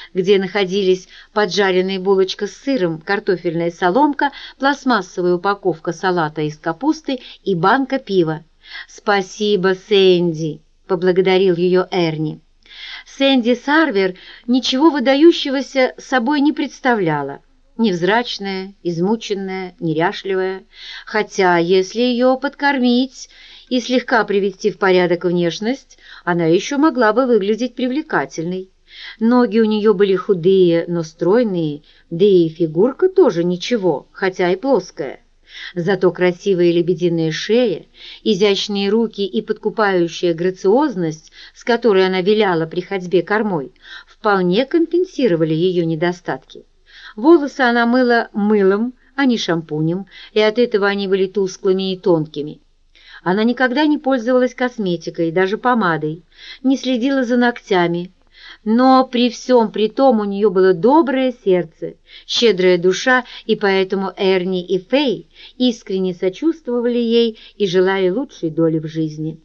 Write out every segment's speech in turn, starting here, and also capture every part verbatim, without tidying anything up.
где находились поджаренная булочка с сыром, картофельная соломка, пластмассовая упаковка салата из капусты и банка пива. «Спасибо, Сэнди», — поблагодарил ее Эрни. Сэнди Сарвер ничего выдающегося собой не представляла. Невзрачная, измученная, неряшливая. Хотя, если ее подкормить и слегка привести в порядок внешность, она еще могла бы выглядеть привлекательной. Ноги у нее были худые, но стройные, да и фигурка тоже ничего, хотя и плоская. Зато красивая лебединая шея, изящные руки и подкупающая грациозность, с которой она виляла при ходьбе кормой, вполне компенсировали ее недостатки. Волосы она мыла мылом, а не шампунем, и от этого они были тусклыми и тонкими. Она никогда не пользовалась косметикой, даже помадой, не следила за ногтями, но при всем при том у нее было доброе сердце, щедрая душа, и поэтому Эрни и Фэй искренне сочувствовали ей и желали лучшей доли в жизни.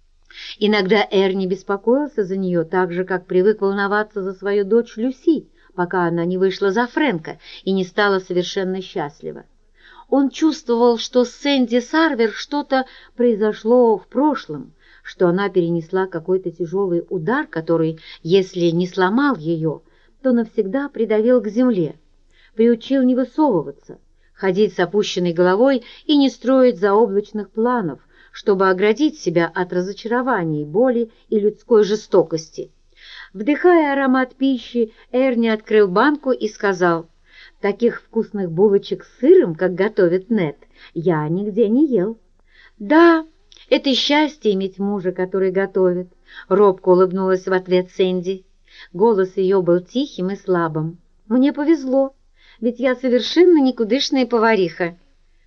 Иногда Эрни беспокоился за нее так же, как привык волноваться за свою дочь Люси, пока она не вышла за Фрэнка и не стала совершенно счастлива. Он чувствовал, что с Сэнди Сарвер что-то произошло в прошлом, что она перенесла какой-то тяжелый удар, который, если не сломал ее, то навсегда придавил к земле, приучил не высовываться, ходить с опущенной головой и не строить заоблачных планов, чтобы оградить себя от разочарований, боли и людской жестокости. Вдыхая аромат пищи, Эрни открыл банку и сказал: «Таких вкусных булочек с сыром, как готовит Нет, я нигде не ел». «Да, это счастье иметь мужа, который готовит», — робко улыбнулась в ответ Сэнди. Голос ее был тихим и слабым. «Мне повезло, ведь я совершенно никудышная повариха».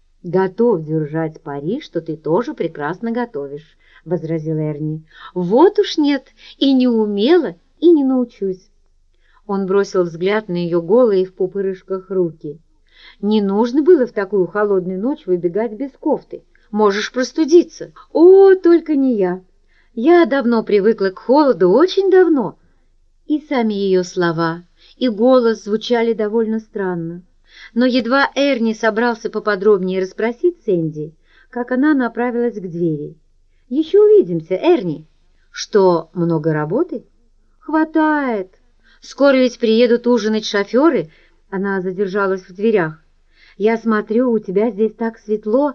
«Готов держать пари, что ты тоже прекрасно готовишь», — возразил Эрни. «Вот уж нет, и не умела, и не научусь». Он бросил взгляд на ее голые в пупырышках руки. «Не нужно было в такую холодную ночь выбегать без кофты. Можешь простудиться». «О, только не я. Я давно привыкла к холоду, очень давно». И сами ее слова, и голос звучали довольно странно. Но едва Эрни собрался поподробнее расспросить Сэнди, как она направилась к двери. «Еще увидимся, Эрни». «Что, много работы?» «Хватает. Скоро ведь приедут ужинать шоферы». Она задержалась в дверях. «Я смотрю, у тебя здесь так светло».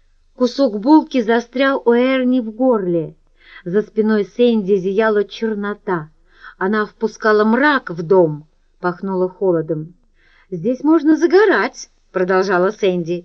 Кусок булки застрял у Эрни в горле. За спиной Сэнди зияла чернота. Она впускала мрак в дом, пахнула холодом. «Здесь можно загорать», — продолжала Сэнди.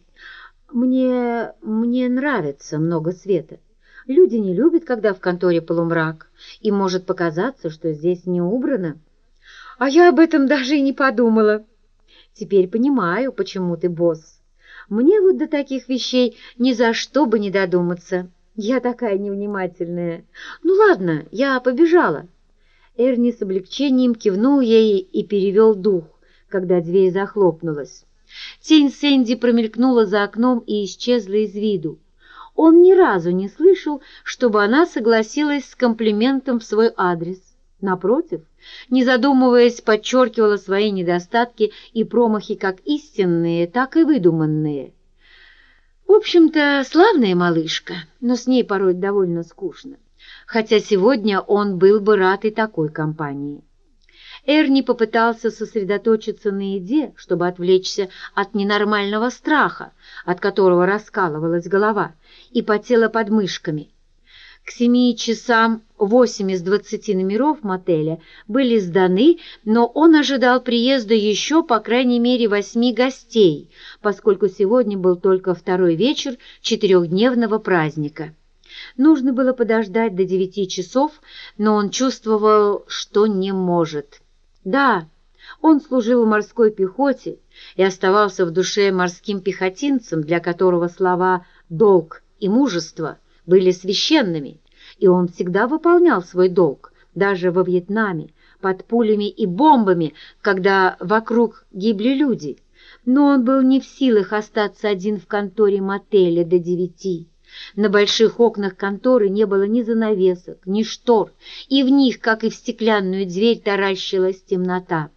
«Мне... мне нравится много света. Люди не любят, когда в конторе полумрак, и может показаться, что здесь не убрано». «А я об этом даже и не подумала». «Теперь понимаю, почему ты босс. Мне вот до таких вещей ни за что бы не додуматься. Я такая невнимательная. Ну ладно, я побежала». Эрни с облегчением кивнул ей и перевел дух, когда дверь захлопнулась. Тень Сэнди промелькнула за окном и исчезла из виду. Он ни разу не слышал, чтобы она согласилась с комплиментом в свой адрес. Напротив, не задумываясь, подчеркивала свои недостатки и промахи как истинные, так и выдуманные. В общем-то, славная малышка, но с ней порой довольно скучно, хотя сегодня он был бы рад и такой компании. Эрни попытался сосредоточиться на еде, чтобы отвлечься от ненормального страха, от которого раскалывалась голова и потела под мышками. К семи часам восемь из двадцати номеров мотеля были сданы, но он ожидал приезда еще по крайней мере восьми гостей, поскольку сегодня был только второй вечер четырехдневного праздника. Нужно было подождать до девяти часов, но он чувствовал, что не может. Да, он служил в морской пехоте и оставался в душе морским пехотинцем, для которого слова «долг» и «мужество» были священными, и он всегда выполнял свой долг, даже во Вьетнаме, под пулями и бомбами, когда вокруг гибли люди. Но он был не в силах остаться один в конторе мотеля до девяти. На больших окнах конторы не было ни занавесок, ни штор, и в них, как и в стеклянную дверь, таращилась темнота.